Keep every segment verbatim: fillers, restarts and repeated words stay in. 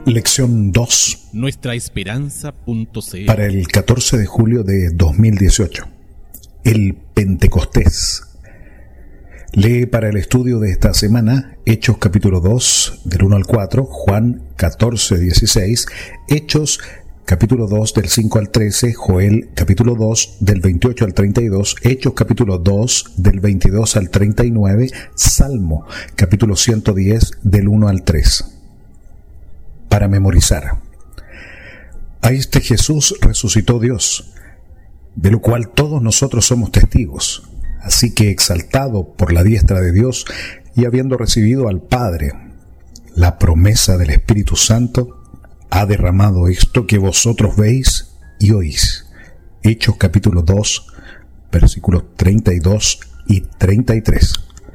Lección dos. Nuestra Esperanza punto c l. Para el catorce de julio de dos mil dieciocho. El Pentecostés. Lee para el estudio de esta semana Hechos capítulo dos del uno al cuatro, Juan catorce dieciséis, Hechos capítulo dos del cinco al trece, Joel capítulo dos del veintiocho al treinta y dos, Hechos capítulo dos del veintidós al treinta y nueve, Salmo capítulo ciento diez del uno al tres. Para memorizar. A este Jesús resucitó Dios, de lo cual todos nosotros somos testigos. Así que, exaltado por la diestra de Dios y habiendo recibido al Padre la promesa del Espíritu Santo, ha derramado esto que vosotros veis y oís. Hechos capítulo dos, versículos treinta y dos y treinta y tres.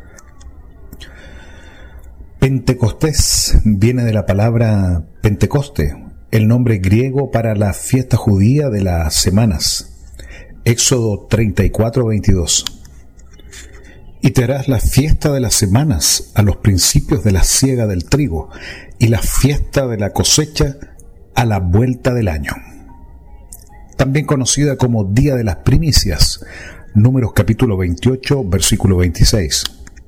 Pentecostés viene de la palabra Pentecoste, el nombre griego para la fiesta judía de las semanas. Éxodo treinta y cuatro, veintidós. Y te harás la fiesta de las semanas a los principios de la siega del trigo, y la fiesta de la cosecha a la vuelta del año. También conocida como Día de las Primicias, Números capítulo veintiocho, versículo veintiséis.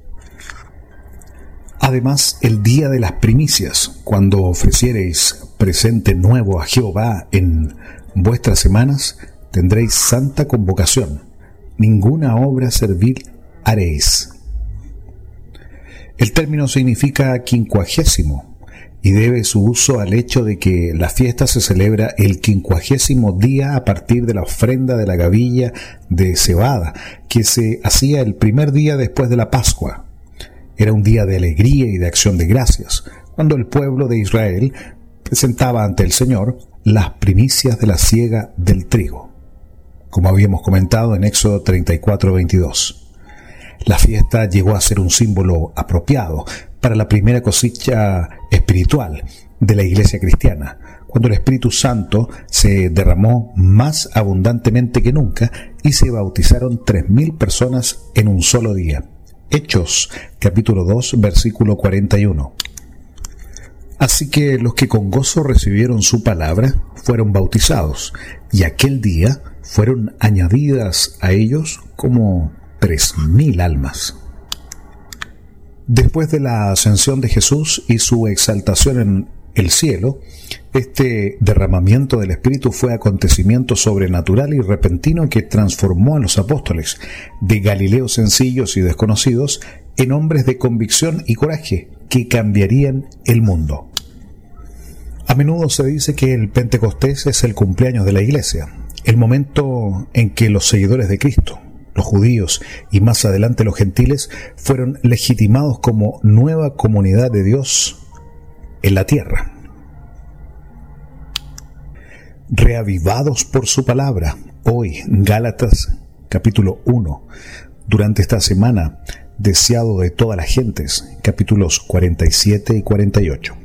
Además, el día de las primicias, cuando ofreciereis presente nuevo a Jehová en vuestras semanas, tendréis santa convocación. Ninguna obra servil haréis. El término significa quincuagésimo y debe su uso al hecho de que la fiesta se celebra el quincuagésimo día a partir de la ofrenda de la gavilla de cebada, que se hacía el primer día después de la Pascua. Era un día de alegría y de acción de gracias, cuando el pueblo de Israel presentaba ante el Señor las primicias de la siega del trigo, como habíamos comentado en Éxodo treinta y cuatro, veintidós. La fiesta llegó a ser un símbolo apropiado para la primera cosecha espiritual de la iglesia cristiana, cuando el Espíritu Santo se derramó más abundantemente que nunca y se bautizaron tres mil personas en un solo día. Hechos, capítulo dos, versículo cuarenta y uno. Así que los que con gozo recibieron su palabra fueron bautizados, y aquel día fueron añadidas a ellos como tres mil almas. Después de la ascensión de Jesús y su exaltación en el cielo, este derramamiento del Espíritu fue acontecimiento sobrenatural y repentino que transformó a los apóstoles, de Galileos sencillos y desconocidos, en hombres de convicción y coraje que cambiarían el mundo. A menudo se dice que el Pentecostés es el cumpleaños de la iglesia, el momento en que los seguidores de Cristo, los judíos y más adelante los gentiles, fueron legitimados como nueva comunidad de Dios en la tierra. Reavivados por su palabra. Hoy, Gálatas capítulo uno. Durante esta semana, deseado de todas las gentes, capítulos cuarenta y siete y cuarenta y ocho.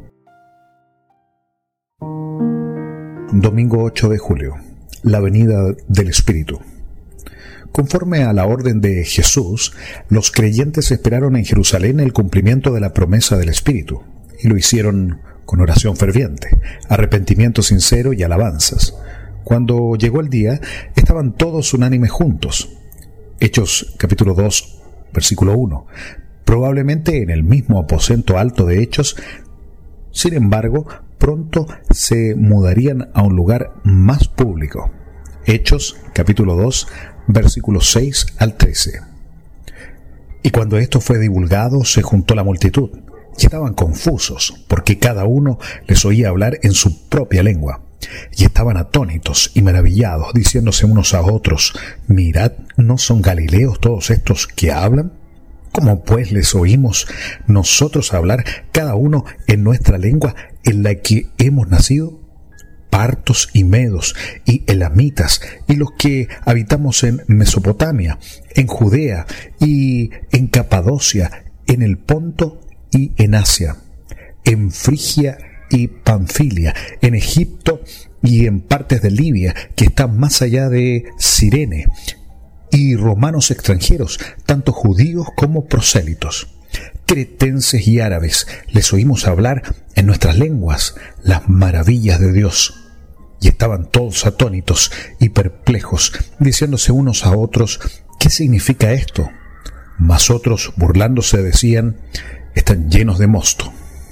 Domingo ocho de julio. La venida del Espíritu. Conforme a la orden de Jesús, los creyentes esperaron en Jerusalén el cumplimiento de la promesa del Espíritu, y lo hicieron con oración ferviente, arrepentimiento sincero y alabanzas. Cuando llegó el día, estaban todos unánimes juntos. Hechos capítulo dos, versículo uno. Probablemente en el mismo aposento alto de Hechos. Sin embargo, pronto se mudarían a un lugar más público. Hechos capítulo dos, versículos seis al trece. Y cuando esto fue divulgado, se juntó la multitud. Y estaban confusos, porque cada uno les oía hablar en su propia lengua. Y estaban atónitos y maravillados, diciéndose unos a otros: mirad, ¿no son galileos todos estos que hablan? ¿Cómo pues les oímos nosotros hablar, cada uno en nuestra lengua en la que hemos nacido? Partos y medos y elamitas, y los que habitamos en Mesopotamia, en Judea y en Capadocia, en el Ponto y en Asia, en Frigia y Panfilia, en Egipto y en partes de Libia que están más allá de Cirene, y romanos extranjeros, tanto judíos como prosélitos. cretenses y árabes, les oímos hablar en nuestras lenguas las maravillas de Dios. Y estaban todos atónitos y perplejos, diciéndose unos a otros, ¿qué significa esto? Mas otros, burlándose, decían, están llenos de mosto.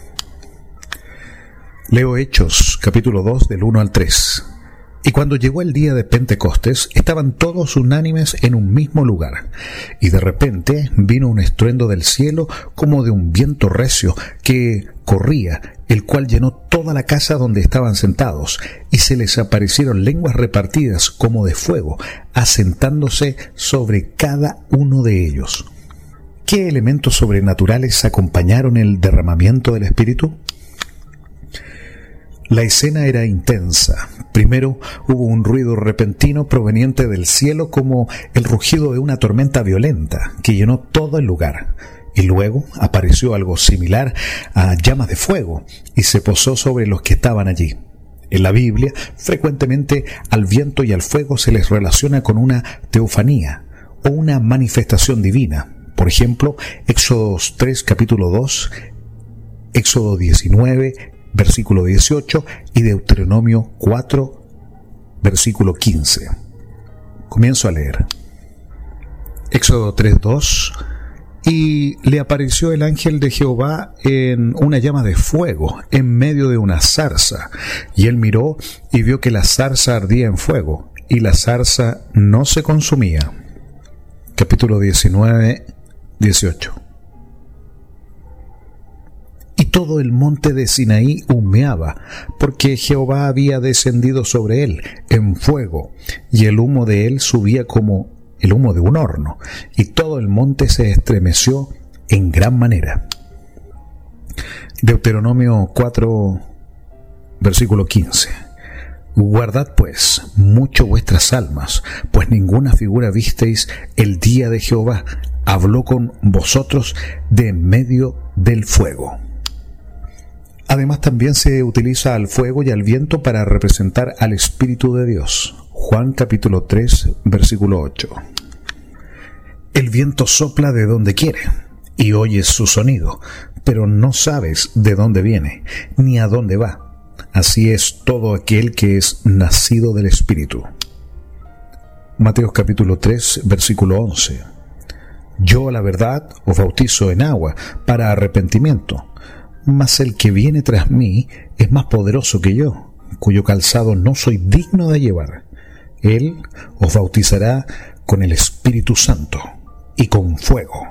Leo Hechos, capítulo dos, del uno al tres. Y cuando llegó el día de Pentecostés, estaban todos unánimes en un mismo lugar. Y de repente vino un estruendo del cielo como de un viento recio que corría, el cual llenó toda la casa donde estaban sentados, y se les aparecieron lenguas repartidas como de fuego, asentándose sobre cada uno de ellos. ¿Qué elementos sobrenaturales acompañaron el derramamiento del Espíritu? La escena era intensa. Primero hubo un ruido repentino proveniente del cielo como el rugido de una tormenta violenta que llenó todo el lugar. Y luego apareció algo similar a llamas de fuego y se posó sobre los que estaban allí. En la Biblia, frecuentemente al viento y al fuego se les relaciona con una teofanía o una manifestación divina. Por ejemplo, Éxodo tres, capítulo dos, Éxodo diecinueve, versículo dieciocho, y Deuteronomio cuatro, versículo quince. Comienzo a leer. Éxodo tres, dos. Y le apareció el ángel de Jehová en una llama de fuego, en medio de una zarza. Y él miró y vio que la zarza ardía en fuego, y la zarza no se consumía. Capítulo diecinueve, dieciocho. Y todo el monte de Sinaí humeaba, porque Jehová había descendido sobre él en fuego, y el humo de él subía como el humo de un horno, y todo el monte se estremeció en gran manera. Deuteronomio cuatro, versículo quince. Guardad pues mucho vuestras almas, pues ninguna figura visteis el día de Jehová, habló con vosotros de en medio del fuego. Además, también se utiliza al fuego y al viento para representar al Espíritu de Dios. Juan capítulo tres, versículo ocho. El viento sopla de donde quiere, y oyes su sonido, pero no sabes de dónde viene, ni a dónde va. Así es todo aquel que es nacido del Espíritu. Mateo capítulo tres, versículo once. Yo, a la verdad, os bautizo en agua para arrepentimiento, mas el que viene tras mí es más poderoso que yo, cuyo calzado no soy digno de llevar. Él os bautizará con el Espíritu Santo y con fuego.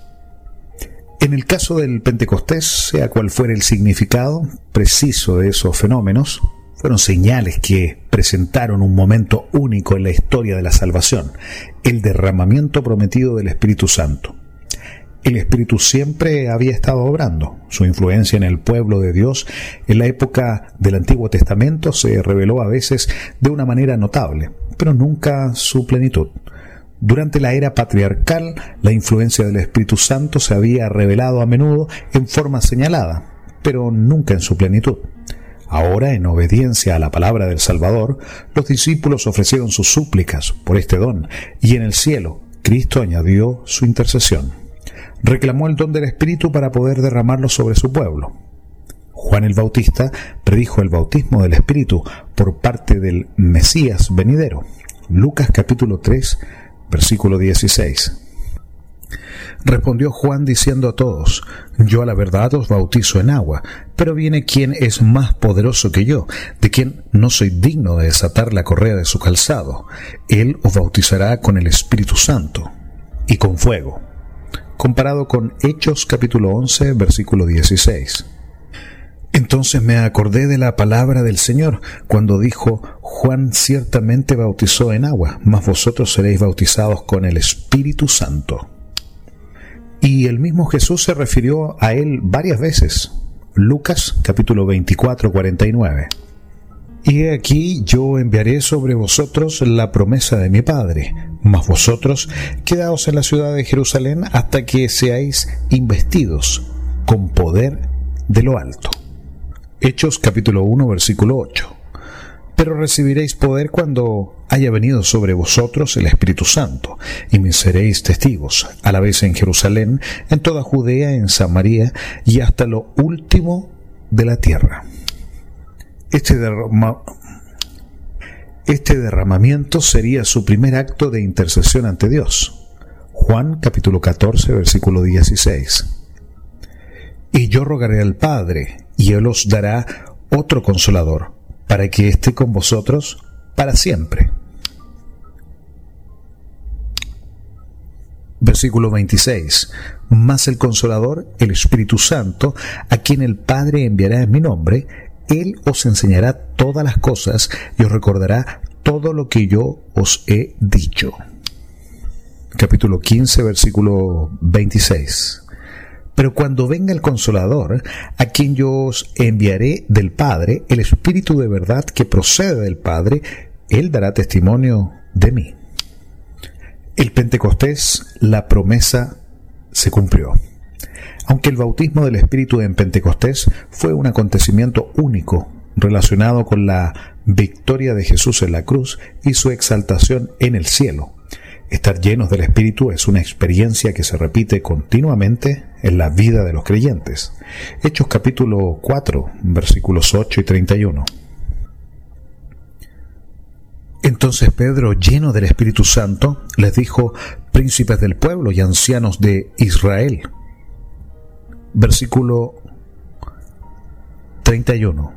En el caso del Pentecostés, sea cual fuera el significado preciso de esos fenómenos, fueron señales que presentaron un momento único en la historia de la salvación, el derramamiento prometido del Espíritu Santo. El Espíritu siempre había estado obrando. Su influencia en el pueblo de Dios en la época del Antiguo Testamento se reveló a veces de una manera notable, pero nunca su plenitud. Durante la era patriarcal, la influencia del Espíritu Santo se había revelado a menudo en forma señalada, pero nunca en su plenitud. Ahora, en obediencia a la palabra del Salvador, los discípulos ofrecieron sus súplicas por este don, y en el cielo, Cristo añadió su intercesión. Reclamó el don del Espíritu para poder derramarlo sobre su pueblo. Juan el Bautista predijo el bautismo del Espíritu por parte del Mesías venidero. Lucas capítulo tres, versículo dieciséis. Respondió Juan diciendo a todos: yo a la verdad os bautizo en agua, pero viene quien es más poderoso que yo, de quien no soy digno de desatar la correa de su calzado. Él os bautizará con el Espíritu Santo y con fuego. Comparado con Hechos capítulo once, versículo dieciséis. Entonces me acordé de la palabra del Señor, cuando dijo: Juan ciertamente bautizó en agua, mas vosotros seréis bautizados con el Espíritu Santo. Y el mismo Jesús se refirió a él varias veces. Lucas capítulo veinticuatro, cuarenta y nueve. Y he aquí yo enviaré sobre vosotros la promesa de mi Padre, mas vosotros quedaos en la ciudad de Jerusalén hasta que seáis investidos con poder de lo alto. Hechos capítulo uno, versículo ocho. Pero recibiréis poder cuando haya venido sobre vosotros el Espíritu Santo, y me seréis testigos, a la vez en Jerusalén, en toda Judea, en Samaria, y hasta lo último de la tierra. Este, derrama, este derramamiento sería su primer acto de intercesión ante Dios. Juan capítulo catorce, versículo dieciséis. Y yo rogaré al Padre, y Él os dará otro Consolador, para que esté con vosotros para siempre. Versículo veintiséis. Mas el Consolador, el Espíritu Santo, a quien el Padre enviará en mi nombre, Él os enseñará todas las cosas y os recordará todo lo que yo os he dicho. Capítulo quince, versículo veintiséis. Pero cuando venga el Consolador, a quien yo os enviaré del Padre, el Espíritu de verdad que procede del Padre, Él dará testimonio de mí. El Pentecostés, la promesa se cumplió. Aunque el bautismo del Espíritu en Pentecostés fue un acontecimiento único relacionado con la victoria de Jesús en la cruz y su exaltación en el cielo, estar llenos del Espíritu es una experiencia que se repite continuamente en la vida de los creyentes. Hechos capítulo cuatro, versículos ocho y treinta y uno. Entonces Pedro, lleno del Espíritu Santo, les dijo: príncipes del pueblo y ancianos de Israel. Versículo treinta y uno.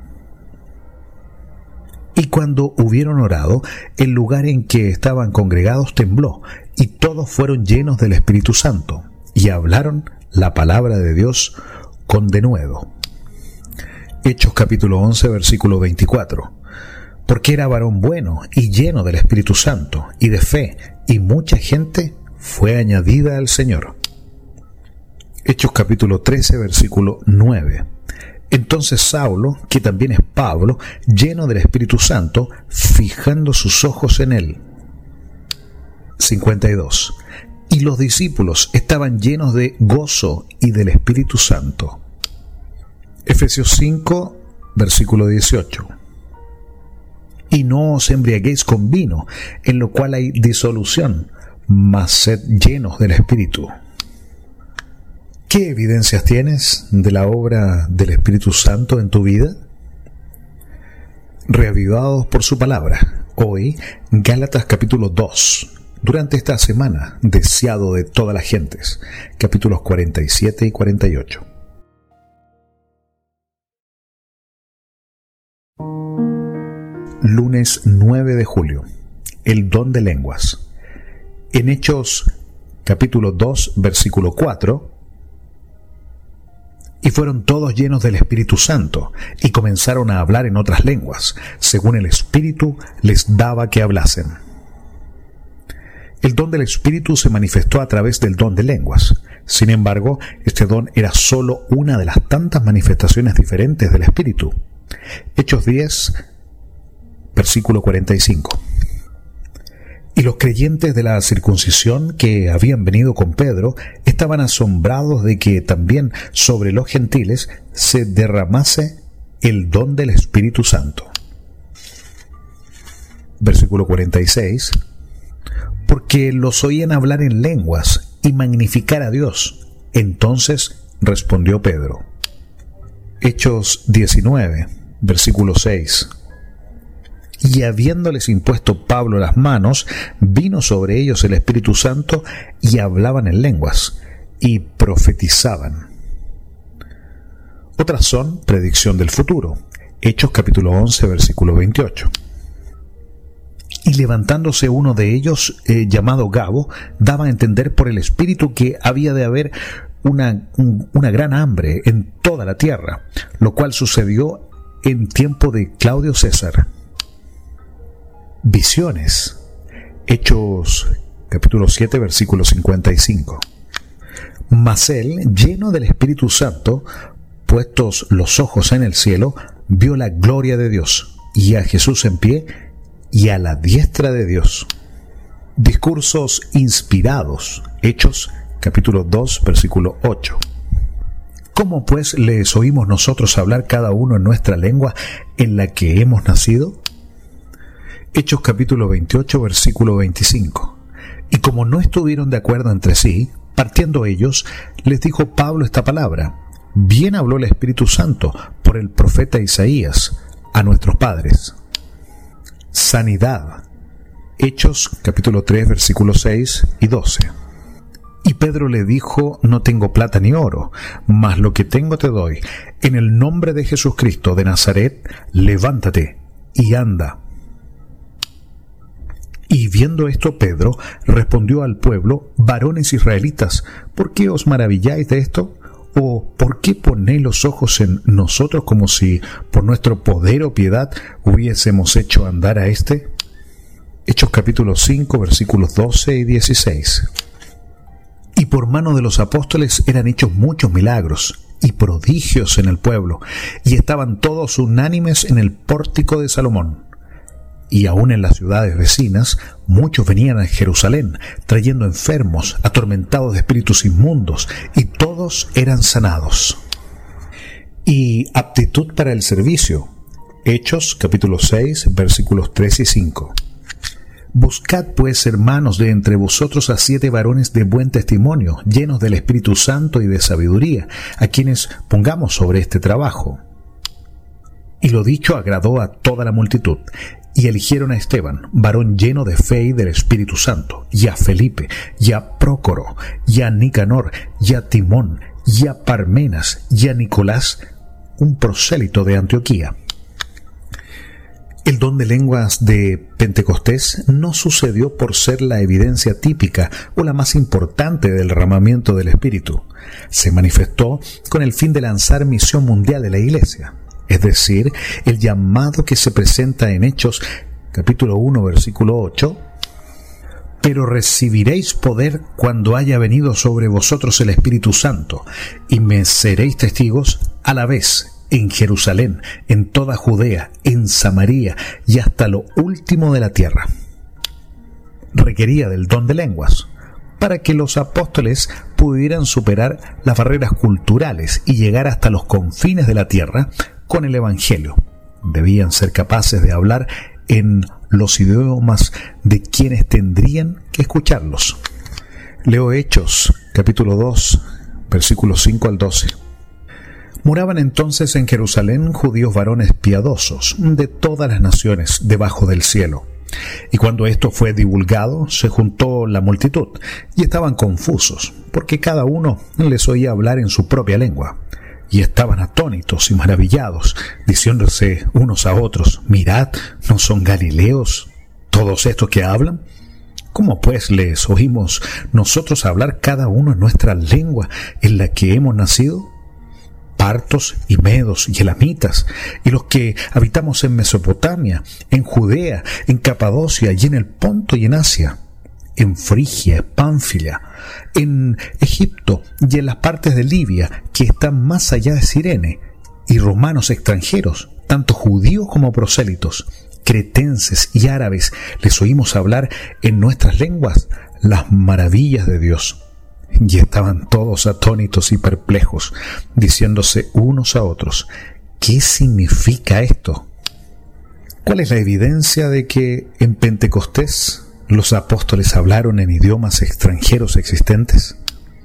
Y cuando hubieron orado, el lugar en que estaban congregados tembló, y todos fueron llenos del Espíritu Santo, y hablaron la palabra de Dios con denuedo. Hechos capítulo once, versículo veinticuatro. Porque era varón bueno y lleno del Espíritu Santo y de fe, y mucha gente fue añadida al Señor. Hechos capítulo trece, versículo nueve. Entonces Saulo, que también es Pablo, lleno del Espíritu Santo, fijando sus ojos en él. cincuenta y dos. Y los discípulos estaban llenos de gozo y del Espíritu Santo. Efesios cinco, versículo dieciocho. Y no os embriaguéis con vino, en lo cual hay disolución, mas sed llenos del Espíritu. ¿Qué evidencias tienes de la obra del Espíritu Santo en tu vida? Reavivados por su palabra. Hoy, Gálatas capítulo dos. Durante esta semana, deseado de todas las gentes. Capítulos cuarenta y siete y cuarenta y ocho. Lunes nueve de julio. El don de lenguas. En Hechos capítulo dos, versículo cuatro. Y fueron todos llenos del Espíritu Santo, y comenzaron a hablar en otras lenguas, según el Espíritu les daba que hablasen. El don del Espíritu se manifestó a través del don de lenguas. Sin embargo, este don era solo una de las tantas manifestaciones diferentes del Espíritu. Hechos diez, versículo cuarenta y cinco. Y los creyentes de la circuncisión que habían venido con Pedro estaban asombrados de que también sobre los gentiles se derramase el don del Espíritu Santo. Versículo cuarenta y seis. Porque los oían hablar en lenguas y magnificar a Dios. Entonces respondió Pedro. Hechos diecinueve, versículo seis. Y habiéndoles impuesto Pablo las manos, vino sobre ellos el Espíritu Santo, y hablaban en lenguas, y profetizaban. Otras son predicción del futuro. Hechos capítulo once, versículo veintiocho. Y levantándose uno de ellos, eh, llamado Gabo, daba a entender por el Espíritu que había de haber una, un, una gran hambre en toda la tierra, lo cual sucedió en tiempo de Claudio César. Visiones. Hechos capítulo siete, versículo cincuenta y cinco. Mas él, lleno del Espíritu Santo, puestos los ojos en el cielo, vio la gloria de Dios, y a Jesús en pie, y a la diestra de Dios. Discursos inspirados. Hechos capítulo dos, versículo ocho. ¿Cómo pues les oímos nosotros hablar cada uno en nuestra lengua en la que hemos nacido? Hechos capítulo veintiocho, versículo veinticinco. Y como no estuvieron de acuerdo entre sí, partiendo ellos, les dijo Pablo esta palabra: bien habló el Espíritu Santo por el profeta Isaías a nuestros padres. Sanidad. Hechos capítulo tres, versículos seis y doce. Y Pedro le dijo: no tengo plata ni oro, mas lo que tengo te doy. En el nombre de Jesucristo de Nazaret, levántate y anda. Y viendo esto, Pedro respondió al pueblo: varones israelitas, ¿por qué os maravilláis de esto? ¿O por qué ponéis los ojos en nosotros como si por nuestro poder o piedad hubiésemos hecho andar a éste? Hechos capítulo cinco, versículos doce y dieciséis. Y por mano de los apóstoles eran hechos muchos milagros y prodigios en el pueblo, y estaban todos unánimes en el pórtico de Salomón. Y aun en las ciudades vecinas, muchos venían a Jerusalén, trayendo enfermos, atormentados de espíritus inmundos, y todos eran sanados. Y aptitud para el servicio. Hechos, capítulo seis, versículos tres y cinco. Buscad pues, hermanos, de entre vosotros a siete varones de buen testimonio, llenos del Espíritu Santo y de sabiduría, a quienes pongamos sobre este trabajo. Y lo dicho agradó a toda la multitud. Y eligieron a Esteban, varón lleno de fe y del Espíritu Santo, y a Felipe, y a Prócoro, y a Nicanor, y a Timón, y a Parmenas, y a Nicolás, un prosélito de Antioquía. El don de lenguas de Pentecostés no sucedió por ser la evidencia típica o la más importante del derramamiento del Espíritu. Se manifestó con el fin de lanzar misión mundial de la Iglesia. Es decir, el llamado que se presenta en Hechos, capítulo uno, versículo ocho. Pero recibiréis poder cuando haya venido sobre vosotros el Espíritu Santo, y me seréis testigos a la vez en Jerusalén, en toda Judea, en Samaria y hasta lo último de la tierra. Requería del don de lenguas, para que los apóstoles pudieran superar las barreras culturales y llegar hasta los confines de la tierra con el Evangelio. Debían ser capaces de hablar en los idiomas de quienes tendrían que escucharlos. Leo Hechos, capítulo dos, versículos cinco al doce. Moraban entonces en Jerusalén judíos varones piadosos de todas las naciones debajo del cielo. Y cuando esto fue divulgado, se juntó la multitud, y estaban confusos, porque cada uno les oía hablar en su propia lengua. Y estaban atónitos y maravillados, diciéndose unos a otros: mirad, ¿no son galileos todos estos que hablan? ¿Cómo pues les oímos nosotros hablar cada uno en nuestra lengua en la que hemos nacido? Partos y medos y elamitas, y los que habitamos en Mesopotamia, en Judea, en Capadocia y en el Ponto y en Asia, en Frigia, Pánfilia, en Egipto y en las partes de Libia que están más allá de Cirene, y romanos extranjeros, tanto judíos como prosélitos, cretenses y árabes, les oímos hablar en nuestras lenguas las maravillas de Dios. Y estaban todos atónitos y perplejos, diciéndose unos a otros: ¿qué significa esto? ¿Cuál es la evidencia de que en Pentecostés los apóstoles hablaron en idiomas extranjeros existentes?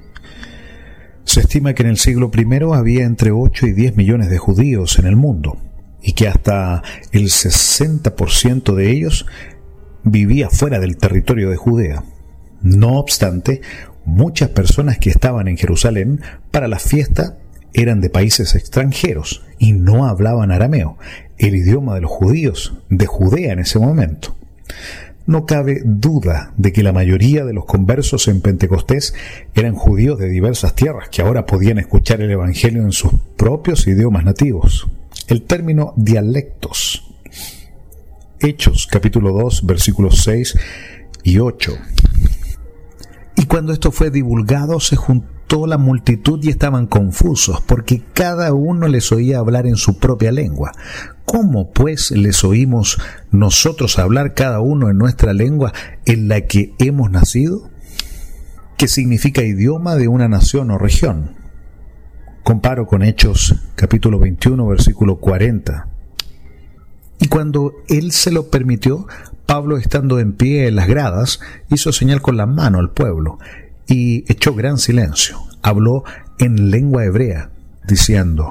Se estima que en el siglo primero había entre ocho y diez millones de judíos en el mundo, y que hasta el sesenta por ciento de ellos vivía fuera del territorio de Judea. No obstante, muchas personas que estaban en Jerusalén para la fiesta eran de países extranjeros y no hablaban arameo, el idioma de los judíos de Judea en ese momento. No cabe duda de que la mayoría de los conversos en Pentecostés eran judíos de diversas tierras que ahora podían escuchar el Evangelio en sus propios idiomas nativos. El término dialectos. Hechos, capítulo dos, versículos seis y ocho. Y cuando esto fue divulgado, se juntó la multitud y estaban confusos, porque cada uno les oía hablar en su propia lengua. ¿Cómo pues les oímos nosotros hablar cada uno en nuestra lengua en la que hemos nacido? ¿Qué significa idioma de una nación o región? Comparo con Hechos, capítulo veintiuno, versículo cuarenta. Y cuando él se lo permitió, Pablo, estando en pie en las gradas, hizo señal con la mano al pueblo y echó gran silencio. Habló en lengua hebrea, diciendo,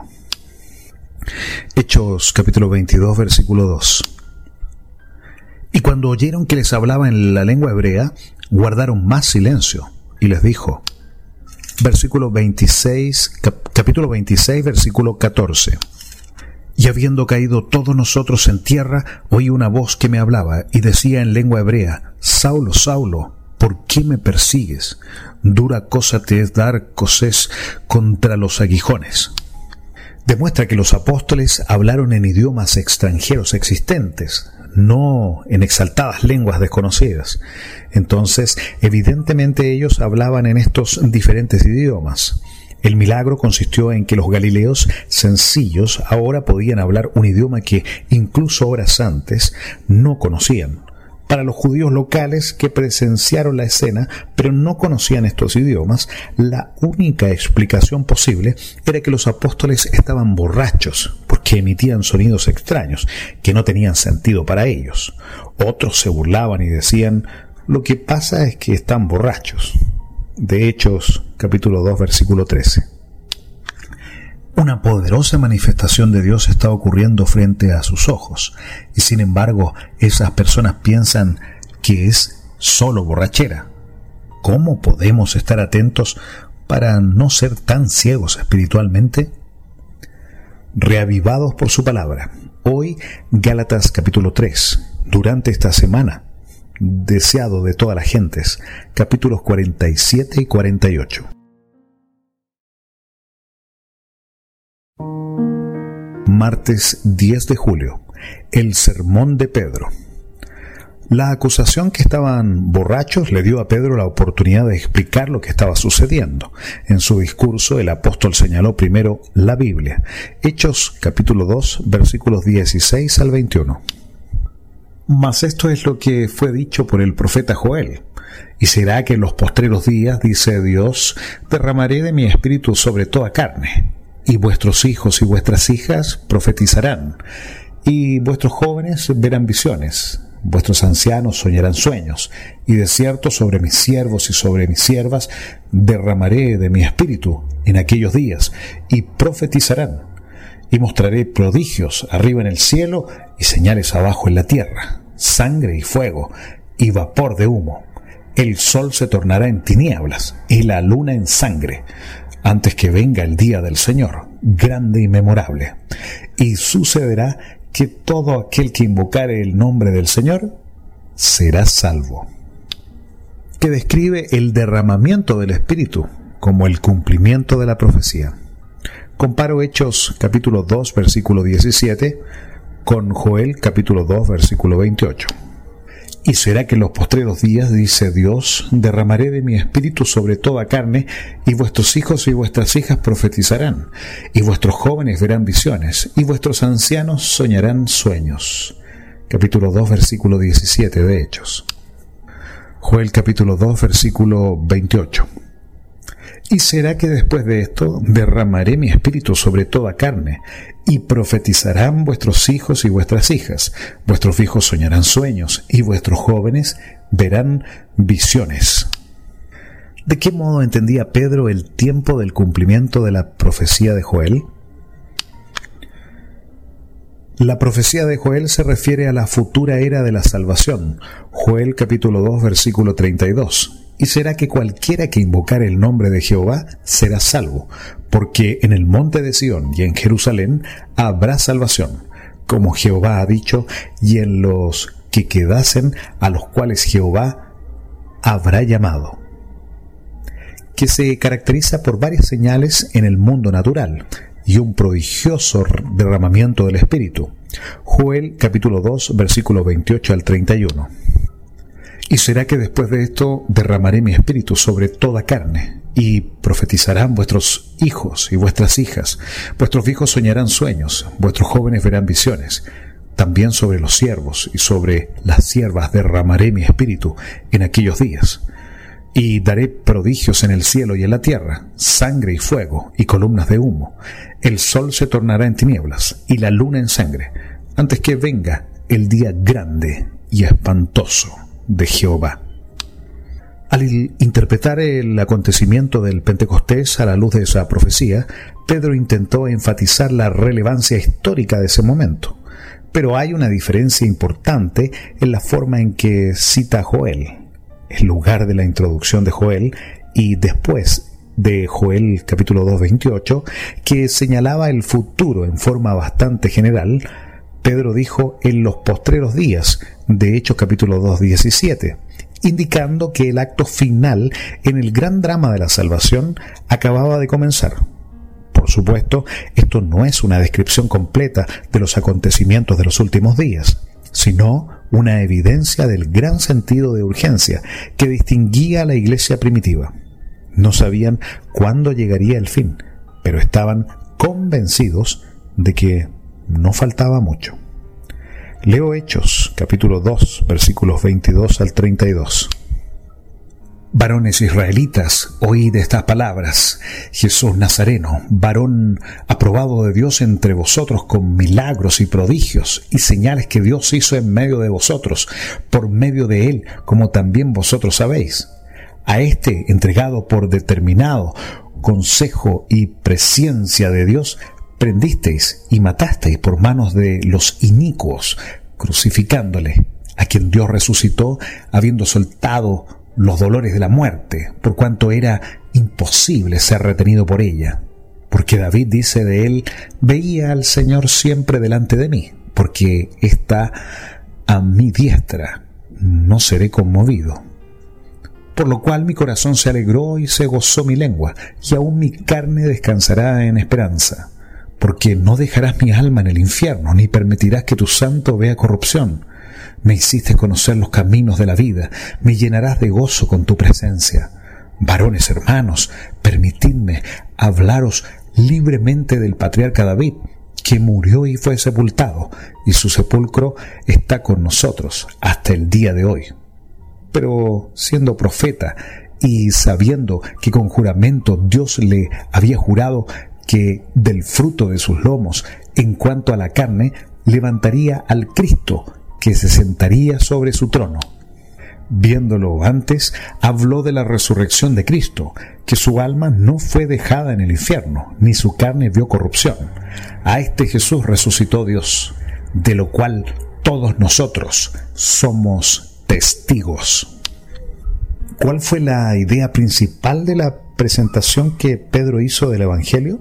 Hechos capítulo veintidós, versículo dos. Y cuando oyeron que les hablaba en la lengua hebrea, guardaron más silencio, y les dijo, versículo veintiséis, cap, capítulo veintiséis, versículo catorce. Y habiendo caído todos nosotros en tierra, oí una voz que me hablaba y decía en lengua hebrea, Saulo, Saulo, ¿por qué me persigues? Dura cosa te es dar coces contra los aguijones. Demuestra que los apóstoles hablaron en idiomas extranjeros existentes, no en exaltadas lenguas desconocidas. Entonces, evidentemente ellos hablaban en estos diferentes idiomas. El milagro consistió en que los galileos sencillos ahora podían hablar un idioma que incluso horas antes no conocían. Para los judíos locales que presenciaron la escena pero no conocían estos idiomas, la única explicación posible era que los apóstoles estaban borrachos porque emitían sonidos extraños que no tenían sentido para ellos. Otros se burlaban y decían, lo que pasa es que están borrachos. De Hechos, capítulo dos, versículo trece. Una poderosa manifestación de Dios está ocurriendo frente a sus ojos, y sin embargo, esas personas piensan que es solo borrachera. ¿Cómo podemos estar atentos para no ser tan ciegos espiritualmente? Reavivados por su palabra. Hoy, Gálatas capítulo tres. Durante esta semana, deseado de todas las gentes, capítulos cuarenta y siete y cuarenta y ocho. Martes diez de julio. El sermón de Pedro. La acusación que estaban borrachos le dio a Pedro la oportunidad de explicar lo que estaba sucediendo. En su discurso, el apóstol señaló primero la Biblia. Hechos capítulo dos, versículos dieciséis al veintiuno. Mas esto es lo que fue dicho por el profeta Joel. Y será que en los postreros días, dice Dios, derramaré de mi espíritu sobre toda carne. Y vuestros hijos y vuestras hijas profetizarán, y vuestros jóvenes verán visiones, vuestros ancianos soñarán sueños, y de cierto sobre mis siervos y sobre mis siervas derramaré de mi espíritu en aquellos días, y profetizarán, y mostraré prodigios arriba en el cielo y señales abajo en la tierra, sangre y fuego, y vapor de humo. El sol se tornará en tinieblas, y la luna en sangre, antes que venga el día del Señor, grande y memorable. Y sucederá que todo aquel que invocare el nombre del Señor será salvo. Que describe el derramamiento del Espíritu como el cumplimiento de la profecía. Comparo Hechos capítulo dos, versículo diecisiete, con Joel capítulo dos, versículo veintiocho. Y será que en los postreros días, dice Dios, derramaré de mi espíritu sobre toda carne, y vuestros hijos y vuestras hijas profetizarán, y vuestros jóvenes verán visiones, y vuestros ancianos soñarán sueños. Capítulo dos, versículo diecisiete de Hechos. Joel capítulo dos, versículo veintiocho. Y será que después de esto derramaré mi espíritu sobre toda carne, y profetizarán vuestros hijos y vuestras hijas, vuestros hijos soñarán sueños, y vuestros jóvenes verán visiones. ¿De qué modo entendía Pedro el tiempo del cumplimiento de la profecía de Joel? La profecía de Joel se refiere a la futura era de la salvación. Joel capítulo dos, versículo treinta y dos. Y será que cualquiera que invocare el nombre de Jehová será salvo, porque en el monte de Sión y en Jerusalén habrá salvación, como Jehová ha dicho, y en los que quedasen, a los cuales Jehová habrá llamado. Que se caracteriza por varias señales en el mundo natural y un prodigioso derramamiento del Espíritu. Joel capítulo dos, versículo veintiocho al treinta y uno. Y será que después de esto derramaré mi espíritu sobre toda carne, y profetizarán vuestros hijos y vuestras hijas, vuestros hijos soñarán sueños, vuestros jóvenes verán visiones. También sobre los siervos y sobre las siervas derramaré mi espíritu en aquellos días. Y daré prodigios en el cielo y en la tierra, sangre y fuego y columnas de humo. El sol se tornará en tinieblas y la luna en sangre, antes que venga el día grande y espantoso de Jehová. Al interpretar el acontecimiento del Pentecostés a la luz de esa profecía, Pedro intentó enfatizar la relevancia histórica de ese momento. Pero hay una diferencia importante en la forma en que cita a Joel, en lugar de la introducción de Joel y después de Joel capítulo dos, veintiocho, que señalaba el futuro en forma bastante general. Pedro dijo en los postreros días, de Hechos capítulo dos, diecisiete, indicando que el acto final en el gran drama de la salvación acababa de comenzar. Por supuesto, esto no es una descripción completa de los acontecimientos de los últimos días, sino una evidencia del gran sentido de urgencia que distinguía a la iglesia primitiva. No sabían cuándo llegaría el fin, pero estaban convencidos de que no faltaba mucho. Leo Hechos, capítulo dos, versículos veintidós al treinta y dos. Varones israelitas, oíd estas palabras. Jesús Nazareno, varón aprobado de Dios entre vosotros con milagros y prodigios y señales que Dios hizo en medio de vosotros, por medio de él, como también vosotros sabéis. A este, entregado por determinado consejo y presciencia de Dios, prendisteis y matasteis por manos de los inicuos, crucificándole, a quien Dios resucitó, habiendo soltado los dolores de la muerte, por cuanto era imposible ser retenido por ella. Porque David dice de él: veía al Señor siempre delante de mí, porque está a mi diestra, no seré conmovido. Por lo cual mi corazón se alegró y se gozó mi lengua, y aún mi carne descansará en esperanza. Porque no dejarás mi alma en el infierno, ni permitirás que tu santo vea corrupción. Me hiciste conocer los caminos de la vida, me llenarás de gozo con tu presencia. Varones hermanos, permitidme hablaros libremente del patriarca David, que murió y fue sepultado, y su sepulcro está con nosotros hasta el día de hoy. Pero siendo profeta y sabiendo que con juramento Dios le había jurado que del fruto de sus lomos, en cuanto a la carne, levantaría al Cristo, que se sentaría sobre su trono. Viéndolo antes, habló de la resurrección de Cristo, que su alma no fue dejada en el infierno, ni su carne vio corrupción. A este Jesús resucitó Dios, de lo cual todos nosotros somos testigos. ¿Cuál fue la idea principal de la presentación que Pedro hizo del Evangelio?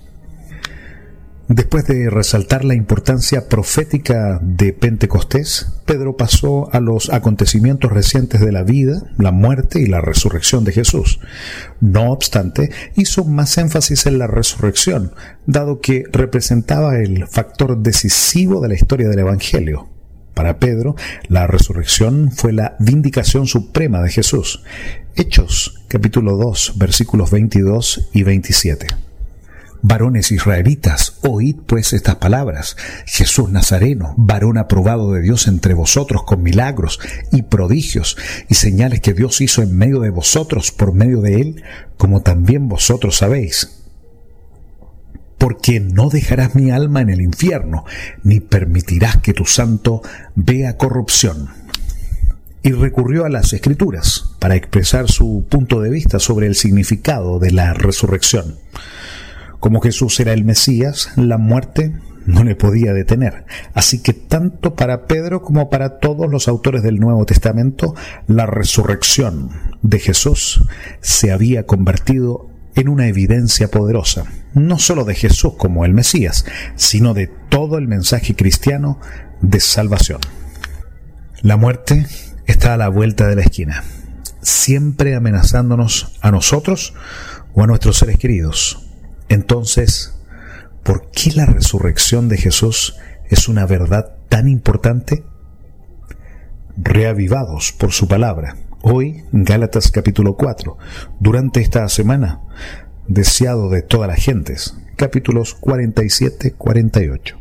Después de resaltar la importancia profética de Pentecostés, Pedro pasó a los acontecimientos recientes de la vida, la muerte y la resurrección de Jesús. No obstante, hizo más énfasis en la resurrección, dado que representaba el factor decisivo de la historia del Evangelio. Para Pedro, la resurrección fue la vindicación suprema de Jesús. Hechos, capítulo dos, versículos veintidós y veintisiete. Varones israelitas, oíd pues estas palabras. Jesús Nazareno, varón aprobado de Dios entre vosotros con milagros y prodigios y señales que Dios hizo en medio de vosotros por medio de él, como también vosotros sabéis. Porque no dejarás mi alma en el infierno, ni permitirás que tu santo vea corrupción. Y recurrió a las Escrituras para expresar su punto de vista sobre el significado de la resurrección. Como Jesús era el Mesías, la muerte no le podía detener. Así que tanto para Pedro como para todos los autores del Nuevo Testamento, la resurrección de Jesús se había convertido en una evidencia poderosa, no solo de Jesús como el Mesías, sino de todo el mensaje cristiano de salvación. La muerte está a la vuelta de la esquina, siempre amenazándonos a nosotros o a nuestros seres queridos. Entonces, ¿por qué la resurrección de Jesús es una verdad tan importante? Reavivados por su palabra. Hoy, Gálatas capítulo cuatro. Durante esta semana, deseado de todas las gentes. Capítulos cuarenta y siete a cuarenta y ocho.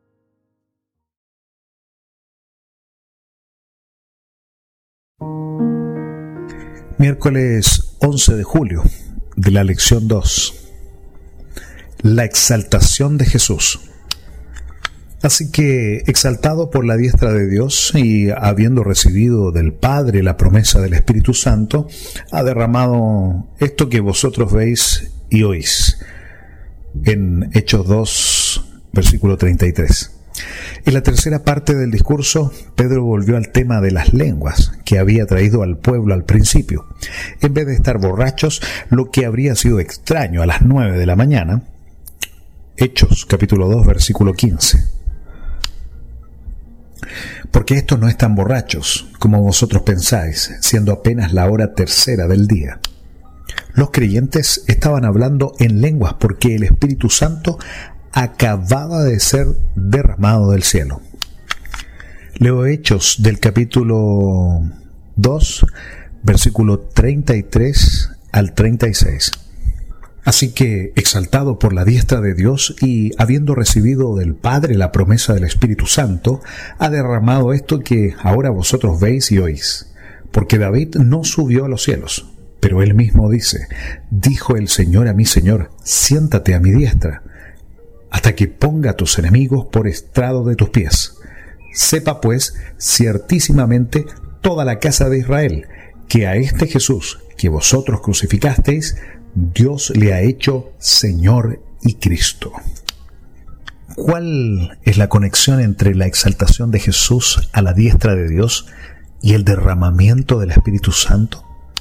Miércoles once de julio de la lección dos. La exaltación de Jesús. Así que, exaltado por la diestra de Dios y habiendo recibido del Padre la promesa del Espíritu Santo, ha derramado esto que vosotros veis y oís. En Hechos dos, versículo treinta y tres. En la tercera parte del discurso, Pedro volvió al tema de las lenguas que había traído al pueblo al principio. En vez de estar borrachos, lo que habría sido extraño a las nueve de la mañana, Hechos capítulo dos, versículo quince. Porque estos no están borrachos, como vosotros pensáis, siendo apenas la hora tercera del día. Los creyentes estaban hablando en lenguas porque el Espíritu Santo acababa de ser derramado del cielo. Leo Hechos del capítulo dos, versículo treinta y tres al treinta y seis. Así que, exaltado por la diestra de Dios y habiendo recibido del Padre la promesa del Espíritu Santo, ha derramado esto que ahora vosotros veis y oís. Porque David no subió a los cielos, pero él mismo dice: dijo el Señor a mi Señor, siéntate a mi diestra, hasta que ponga a tus enemigos por estrado de tus pies. Sepa pues ciertísimamente toda la casa de Israel, que a este Jesús que vosotros crucificasteis, Dios le ha hecho Señor y Cristo. ¿Cuál es la conexión entre la exaltación de Jesús a la diestra de Dios y el derramamiento del Espíritu Santo?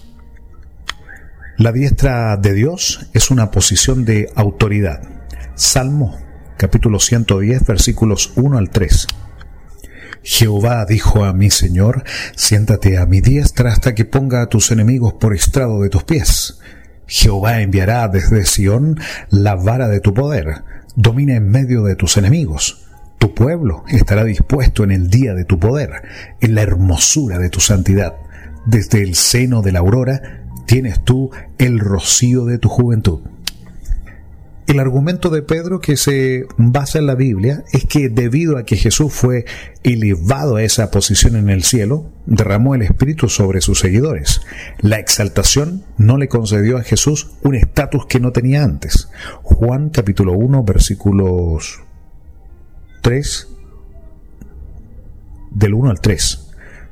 La diestra de Dios es una posición de autoridad. Salmo capítulo ciento diez, versículos uno al tres. Jehová dijo a mi Señor, siéntate a mi diestra hasta que ponga a tus enemigos por estrado de tus pies. Jehová enviará desde Sión la vara de tu poder, domina en medio de tus enemigos. Tu pueblo estará dispuesto en el día de tu poder, en la hermosura de tu santidad. Desde el seno de la aurora tienes tú el rocío de tu juventud. El argumento de Pedro, que se basa en la Biblia, es que debido a que Jesús fue elevado a esa posición en el cielo, derramó el Espíritu sobre sus seguidores. La exaltación no le concedió a Jesús un estatus que no tenía antes. Juan capítulo uno, versículos tres, del uno al tres.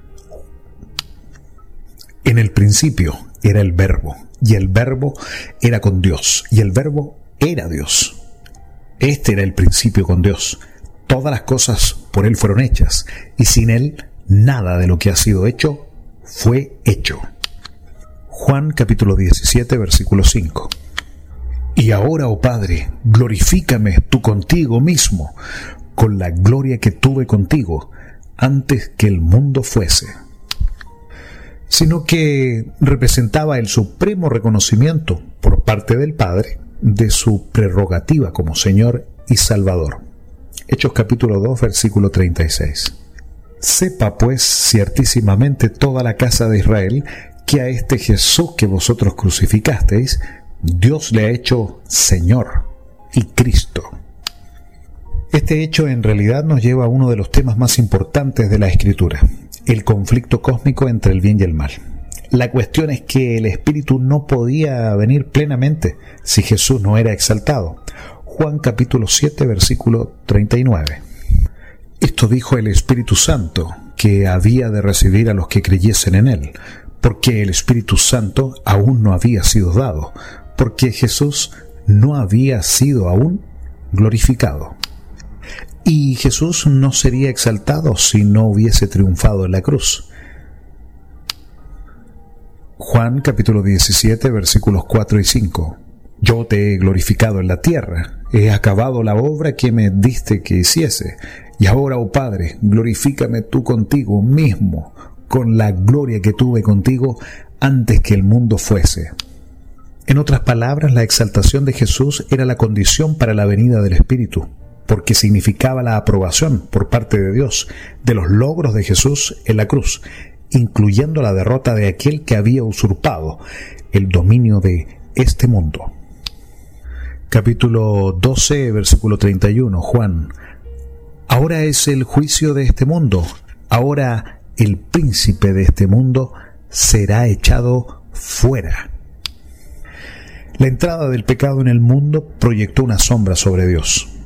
En el principio era el Verbo, y el Verbo era con Dios, y el Verbo era Dios. Este era el principio con Dios. Todas las cosas por Él fueron hechas, y sin Él nada de lo que ha sido hecho fue hecho. Juan capítulo diecisiete, versículo cinco. Y ahora, oh Padre, glorifícame tú contigo mismo, con la gloria que tuve contigo antes que el mundo fuese. Sino que representaba el supremo reconocimiento por parte del Padre de su prerrogativa como Señor y Salvador. Hechos capítulo dos, versículo treinta y seis. Sepa pues ciertísimamente toda la casa de Israel que a este Jesús que vosotros crucificasteis, Dios le ha hecho Señor y Cristo. Este hecho en realidad nos lleva a uno de los temas más importantes de la Escritura, el conflicto cósmico entre el bien y el mal. La cuestión es que el Espíritu no podía venir plenamente si Jesús no era exaltado. Juan capítulo siete, versículo treinta y nueve. Esto dijo el Espíritu Santo, que había de recibir a los que creyesen en Él, porque el Espíritu Santo aún no había sido dado, porque Jesús no había sido aún glorificado. Y Jesús no sería exaltado si no hubiese triunfado en la cruz. Juan capítulo diecisiete, versículos cuatro y cinco. Yo te he glorificado en la tierra, he acabado la obra que me diste que hiciese, y ahora, oh Padre, glorifícame tú contigo mismo, con la gloria que tuve contigo antes que el mundo fuese. En otras palabras, la exaltación de Jesús era la condición para la venida del Espíritu, porque significaba la aprobación por parte de Dios de los logros de Jesús en la cruz, incluyendo la derrota de aquel que había usurpado el dominio de este mundo. Capítulo doce, versículo treinta y uno, Juan. Ahora es el juicio de este mundo, ahora el príncipe de este mundo será echado fuera. La entrada del pecado en el mundo proyectó una sombra sobre Dios.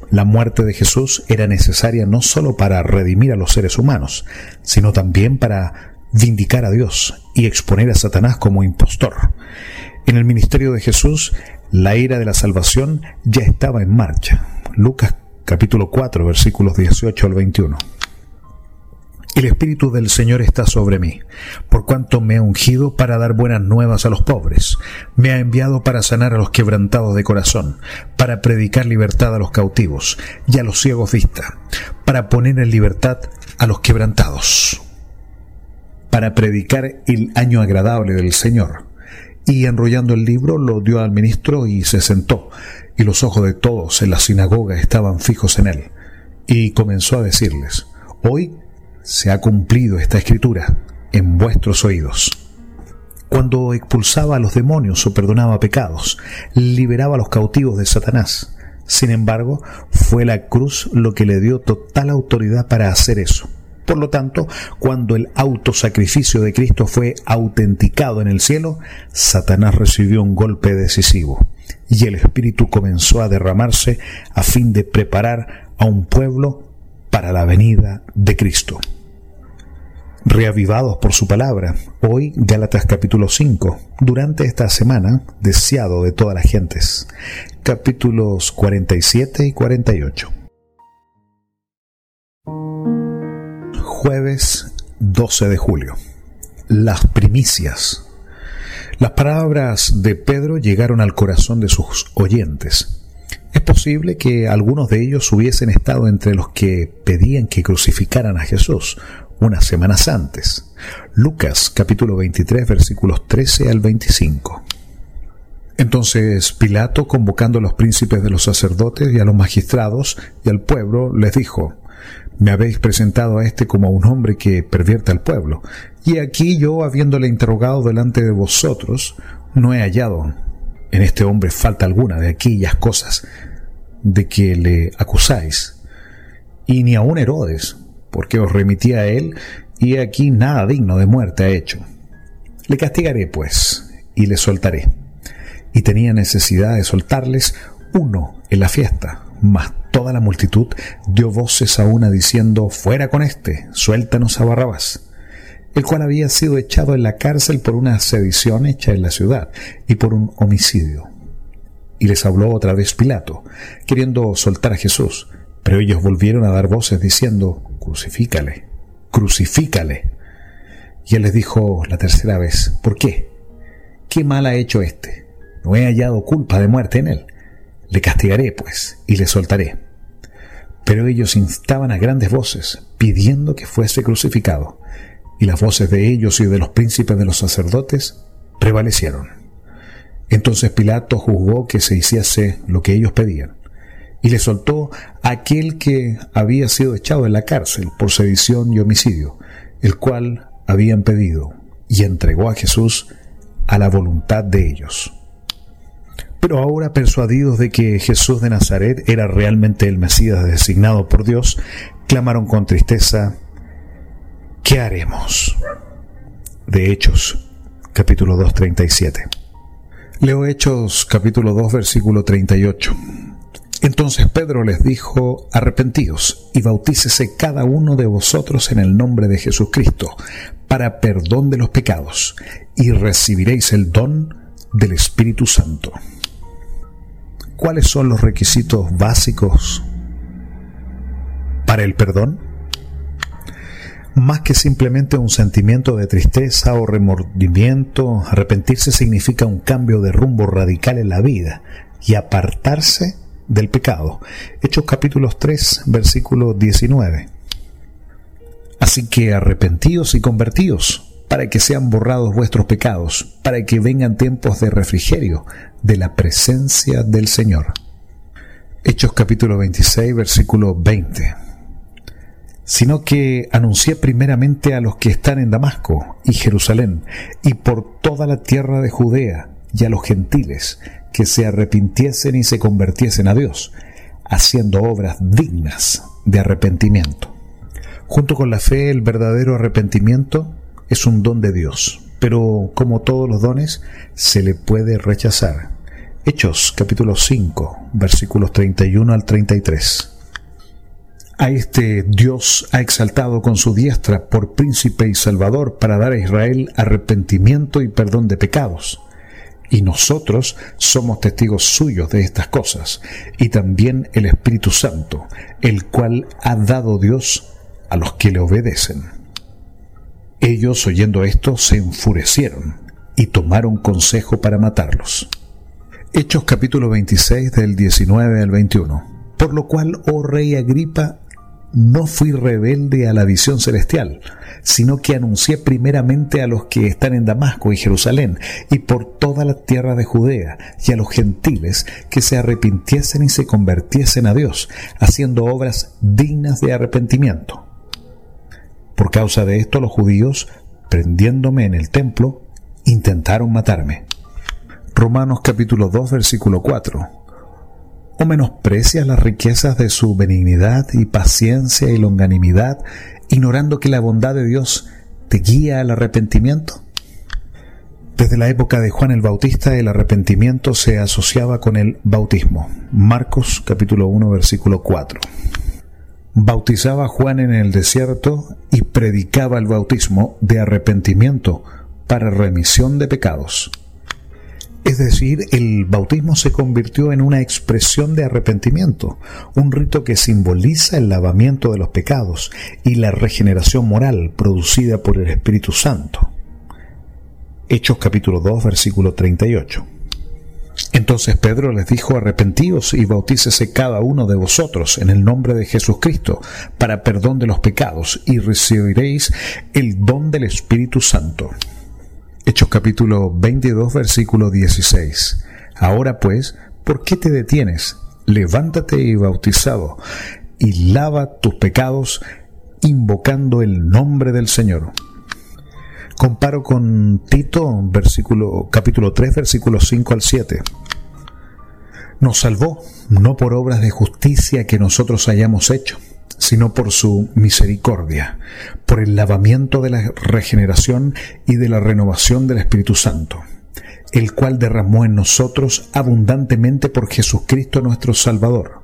La muerte de Jesús era necesaria no solo para redimir a los seres humanos, sino también para vindicar a Dios y exponer a Satanás como impostor. En el ministerio de Jesús, la era de la salvación ya estaba en marcha. Lucas capítulo cuatro, versículos dieciocho al veintiuno. El Espíritu del Señor está sobre mí, por cuanto me ha ungido para dar buenas nuevas a los pobres. Me ha enviado para sanar a los quebrantados de corazón, para predicar libertad a los cautivos y a los ciegos vista, para poner en libertad a los quebrantados, para predicar el año agradable del Señor. Y enrollando el libro lo dio al ministro y se sentó, y los ojos de todos en la sinagoga estaban fijos en él. Y comenzó a decirles: hoy se ha cumplido esta escritura en vuestros oídos. Cuando expulsaba a los demonios o perdonaba pecados, liberaba a los cautivos de Satanás. Sin embargo, fue la cruz lo que le dio total autoridad para hacer eso. Por lo tanto, cuando el autosacrificio de Cristo fue autenticado en el cielo, Satanás recibió un golpe decisivo y el Espíritu comenzó a derramarse a fin de preparar a un pueblo para la venida de Cristo. Reavivados por su palabra, hoy Gálatas capítulo cinco, durante esta semana, deseado de todas las gentes, capítulos cuarenta y siete y cuarenta y ocho. Jueves doce de julio. Las primicias. Las palabras de Pedro llegaron al corazón de sus oyentes. Es posible que algunos de ellos hubiesen estado entre los que pedían que crucificaran a Jesús unas semanas antes. Lucas capítulo veintitrés, versículos trece al veinticinco. Entonces Pilato, convocando a los príncipes de los sacerdotes y a los magistrados y al pueblo, les dijo: me habéis presentado a este como a un hombre que pervierte al pueblo, y aquí yo, habiéndole interrogado delante de vosotros, no he hallado en este hombre falta alguna de aquellas cosas de que le acusáis, y ni aun Herodes, porque os remití a él, y aquí nada digno de muerte ha hecho. Le castigaré, pues, y le soltaré. Y tenía necesidad de soltarles uno en la fiesta, mas toda la multitud dio voces a una diciendo: fuera con éste, suéltanos a Barrabás, el cual había sido echado en la cárcel por una sedición hecha en la ciudad y por un homicidio. Y les habló otra vez Pilato, queriendo soltar a Jesús, pero ellos volvieron a dar voces diciendo: crucifícale, crucifícale. Y él les dijo la tercera vez: ¿por qué? ¿Qué mal ha hecho éste? No he hallado culpa de muerte en él. Le castigaré, pues, y le soltaré. Pero ellos instaban a grandes voces, pidiendo que fuese crucificado, y las voces de ellos y de los príncipes de los sacerdotes prevalecieron. Entonces Pilato juzgó que se hiciese lo que ellos pedían, y le soltó a aquel que había sido echado en la cárcel por sedición y homicidio, el cual habían pedido, y entregó a Jesús a la voluntad de ellos. Pero ahora, persuadidos de que Jesús de Nazaret era realmente el Mesías designado por Dios, clamaron con tristeza: ¿qué haremos? De Hechos, capítulo dos, treinta y siete. Leo Hechos, capítulo dos, versículo treinta y ocho. Entonces Pedro les dijo: arrepentíos y bautícese cada uno de vosotros en el nombre de Jesucristo para perdón de los pecados, y recibiréis el don del Espíritu Santo. ¿Cuáles son los requisitos básicos para el perdón? Más que simplemente un sentimiento de tristeza o remordimiento, arrepentirse significa un cambio de rumbo radical en la vida y apartarse del pecado. Hechos capítulos tres, versículo diecinueve. Así que arrepentíos y convertíos, para que sean borrados vuestros pecados, para que vengan tiempos de refrigerio de la presencia del Señor. Hechos capítulo veintiséis, versículo veinte. Sino que anuncié primeramente a los que están en Damasco y Jerusalén, y por toda la tierra de Judea, y a los gentiles, que se arrepintiesen y se convirtiesen a Dios, haciendo obras dignas de arrepentimiento. Junto con la fe, el verdadero arrepentimiento es un don de Dios, pero como todos los dones, se le puede rechazar. Hechos capítulo cinco, versículos treinta y uno al treinta y tres. A este Dios ha exaltado con su diestra por príncipe y salvador para dar a Israel arrepentimiento y perdón de pecados. Y nosotros somos testigos suyos de estas cosas, y también el Espíritu Santo, el cual ha dado Dios a los que le obedecen. Ellos, oyendo esto, se enfurecieron y tomaron consejo para matarlos. Hechos capítulo veintiséis, del diecinueve al veintiuno. Por lo cual, oh rey Agripa, no fui rebelde a la visión celestial, sino que anuncié primeramente a los que están en Damasco y Jerusalén, y por toda la tierra de Judea, y a los gentiles, que se arrepintiesen y se convirtiesen a Dios, haciendo obras dignas de arrepentimiento. Por causa de esto, los judíos, prendiéndome en el templo, intentaron matarme. Romanos capítulo dos, versículo cuatro. ¿O menosprecias las riquezas de su benignidad y paciencia y longanimidad, ignorando que la bondad de Dios te guía al arrepentimiento? Desde la época de Juan el Bautista, el arrepentimiento se asociaba con el bautismo. Marcos capítulo uno, versículo cuatro. Bautizaba Juan en el desierto y predicaba el bautismo de arrepentimiento para remisión de pecados. Es decir, el bautismo se convirtió en una expresión de arrepentimiento, un rito que simboliza el lavamiento de los pecados y la regeneración moral producida por el Espíritu Santo. Hechos capítulo dos, versículo treinta y ocho. Entonces Pedro les dijo: arrepentíos y bautícese cada uno de vosotros en el nombre de Jesucristo para perdón de los pecados, y recibiréis el don del Espíritu Santo. Hechos capítulo veintidós, versículo dieciséis. Ahora pues, ¿por qué te detienes? Levántate y bautizado, y lava tus pecados, invocando el nombre del Señor. Comparo con Tito, versículo, capítulo tres, versículos cinco al siete. Nos salvó, no por obras de justicia que nosotros hayamos hecho, sino por su misericordia, por el lavamiento de la regeneración y de la renovación del Espíritu Santo, el cual derramó en nosotros abundantemente por Jesucristo nuestro Salvador,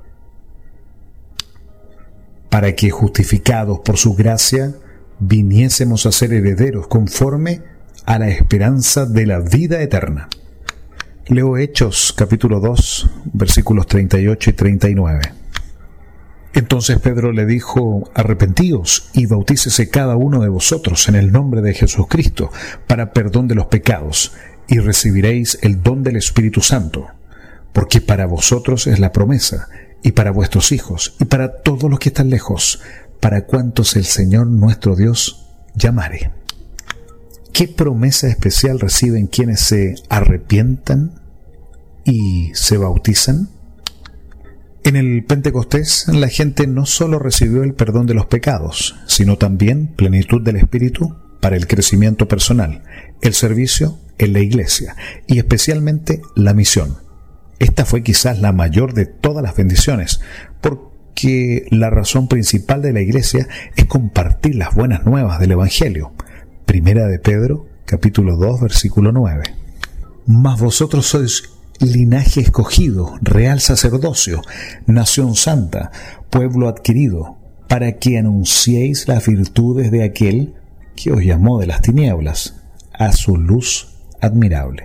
para que, justificados por su gracia, viniésemos a ser herederos conforme a la esperanza de la vida eterna. Leo Hechos capítulo dos, versículos treinta y ocho y treinta y nueve. Entonces Pedro le dijo: arrepentíos y bautícese cada uno de vosotros en el nombre de Jesucristo para perdón de los pecados, y recibiréis el don del Espíritu Santo, porque para vosotros es la promesa, y para vuestros hijos, y para todos los que están lejos, para cuantos el Señor nuestro Dios llamare. ¿Qué promesa especial reciben quienes se arrepientan y se bautizan? En el Pentecostés, la gente no solo recibió el perdón de los pecados, sino también plenitud del Espíritu para el crecimiento personal, el servicio en la iglesia y especialmente la misión. Esta fue quizás la mayor de todas las bendiciones, porque la razón principal de la iglesia es compartir las buenas nuevas del Evangelio. Primera de Pedro, capítulo dos, versículo nueve. Mas vosotros sois linaje escogido, real sacerdocio, nación santa, pueblo adquirido, para que anunciéis las virtudes de aquel que os llamó de las tinieblas a su luz admirable.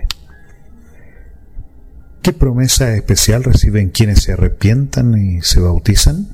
¿Qué promesa especial reciben quienes se arrepientan y se bautizan?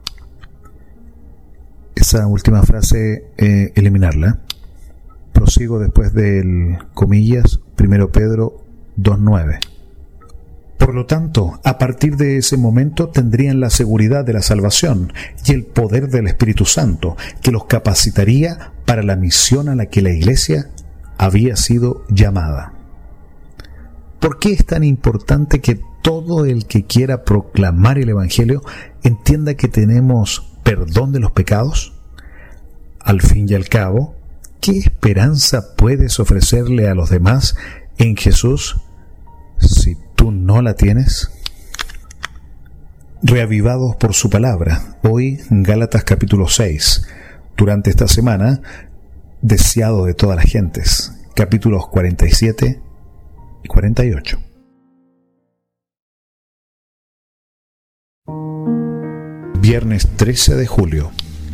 Esa última frase, eh, eliminarla. Prosigo después del comillas, primera Pedro dos nueve. Por lo tanto, a partir de ese momento tendrían la seguridad de la salvación y el poder del Espíritu Santo, que los capacitaría para la misión a la que la Iglesia había sido llamada. ¿Por qué es tan importante que todo el que quiera proclamar el Evangelio entienda que tenemos perdón de los pecados? Al fin y al cabo, ¿qué esperanza puedes ofrecerle a los demás en Jesús si tú no la tienes? Reavivados por su palabra, hoy Gálatas capítulo seis, durante esta semana, deseado de todas las gentes, capítulos cuarenta y siete y cuarenta y ocho. Viernes trece de julio.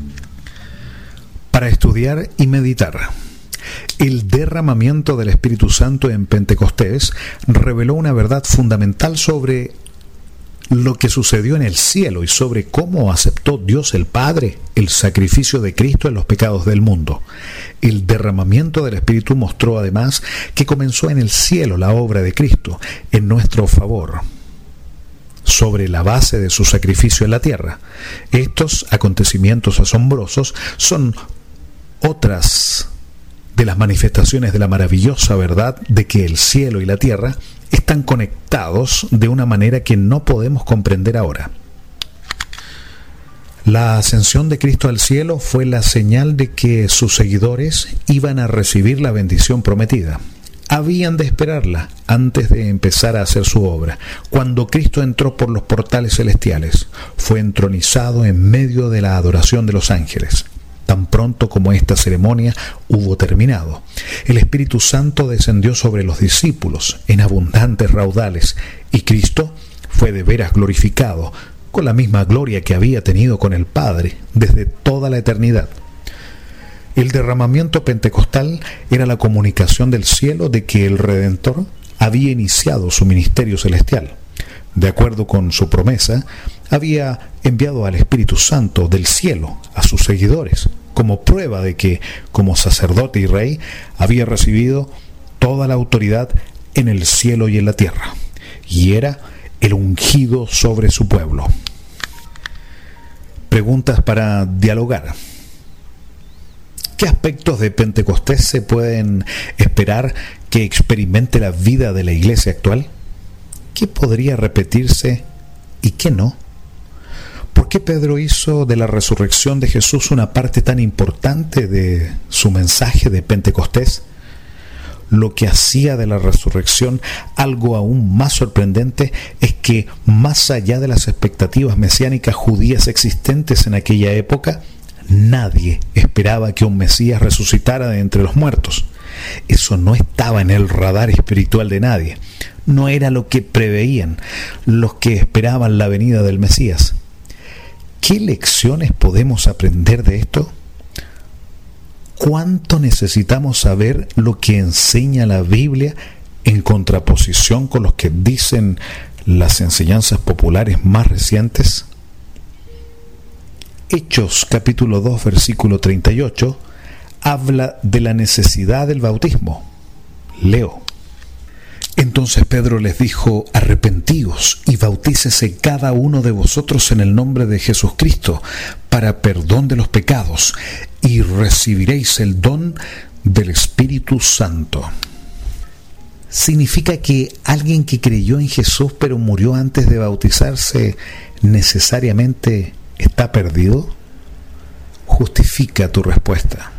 Para estudiar y meditar. El derramamiento del Espíritu Santo en Pentecostés reveló una verdad fundamental sobre lo que sucedió en el cielo y sobre cómo aceptó Dios el Padre el sacrificio de Cristo en los pecados del mundo. El derramamiento del Espíritu mostró además que comenzó en el cielo la obra de Cristo en nuestro favor, sobre la base de su sacrificio en la tierra. Estos acontecimientos asombrosos son otras de las manifestaciones de la maravillosa verdad de que el cielo y la tierra están conectados de una manera que no podemos comprender ahora. La ascensión de Cristo al cielo fue la señal de que sus seguidores iban a recibir la bendición prometida. Habían de esperarla antes de empezar a hacer su obra. Cuando Cristo entró por los portales celestiales, fue entronizado en medio de la adoración de los ángeles. Tan pronto como esta ceremonia hubo terminado, el Espíritu Santo descendió sobre los discípulos en abundantes raudales, y Cristo fue de veras glorificado, con la misma gloria que había tenido con el Padre desde toda la eternidad. El derramamiento pentecostal era la comunicación del cielo de que el Redentor había iniciado su ministerio celestial. De acuerdo con su promesa, había enviado al Espíritu Santo del cielo a sus seguidores, como prueba de que, como sacerdote y rey, había recibido toda la autoridad en el cielo y en la tierra, y era el ungido sobre su pueblo. Preguntas para dialogar. ¿Qué aspectos de Pentecostés se pueden esperar que experimente la vida de la iglesia actual? ¿Qué podría repetirse y qué no? ¿Por qué Pedro hizo de la resurrección de Jesús una parte tan importante de su mensaje de Pentecostés? Lo que hacía de la resurrección algo aún más sorprendente es que, más allá de las expectativas mesiánicas judías existentes en aquella época, nadie esperaba que un Mesías resucitara de entre los muertos. Eso no estaba en el radar espiritual de nadie. No era lo que preveían los que esperaban la venida del Mesías. ¿Qué lecciones podemos aprender de esto? ¿Cuánto necesitamos saber lo que enseña la Biblia en contraposición con los que dicen las enseñanzas populares más recientes? Hechos capítulo dos versículo treinta y ocho habla de la necesidad del bautismo. Leo. Entonces Pedro les dijo: arrepentíos y bautícese cada uno de vosotros en el nombre de Jesucristo para perdón de los pecados, y recibiréis el don del Espíritu Santo. ¿Significa que alguien que creyó en Jesús pero murió antes de bautizarse necesariamente está perdido? Justifica tu respuesta.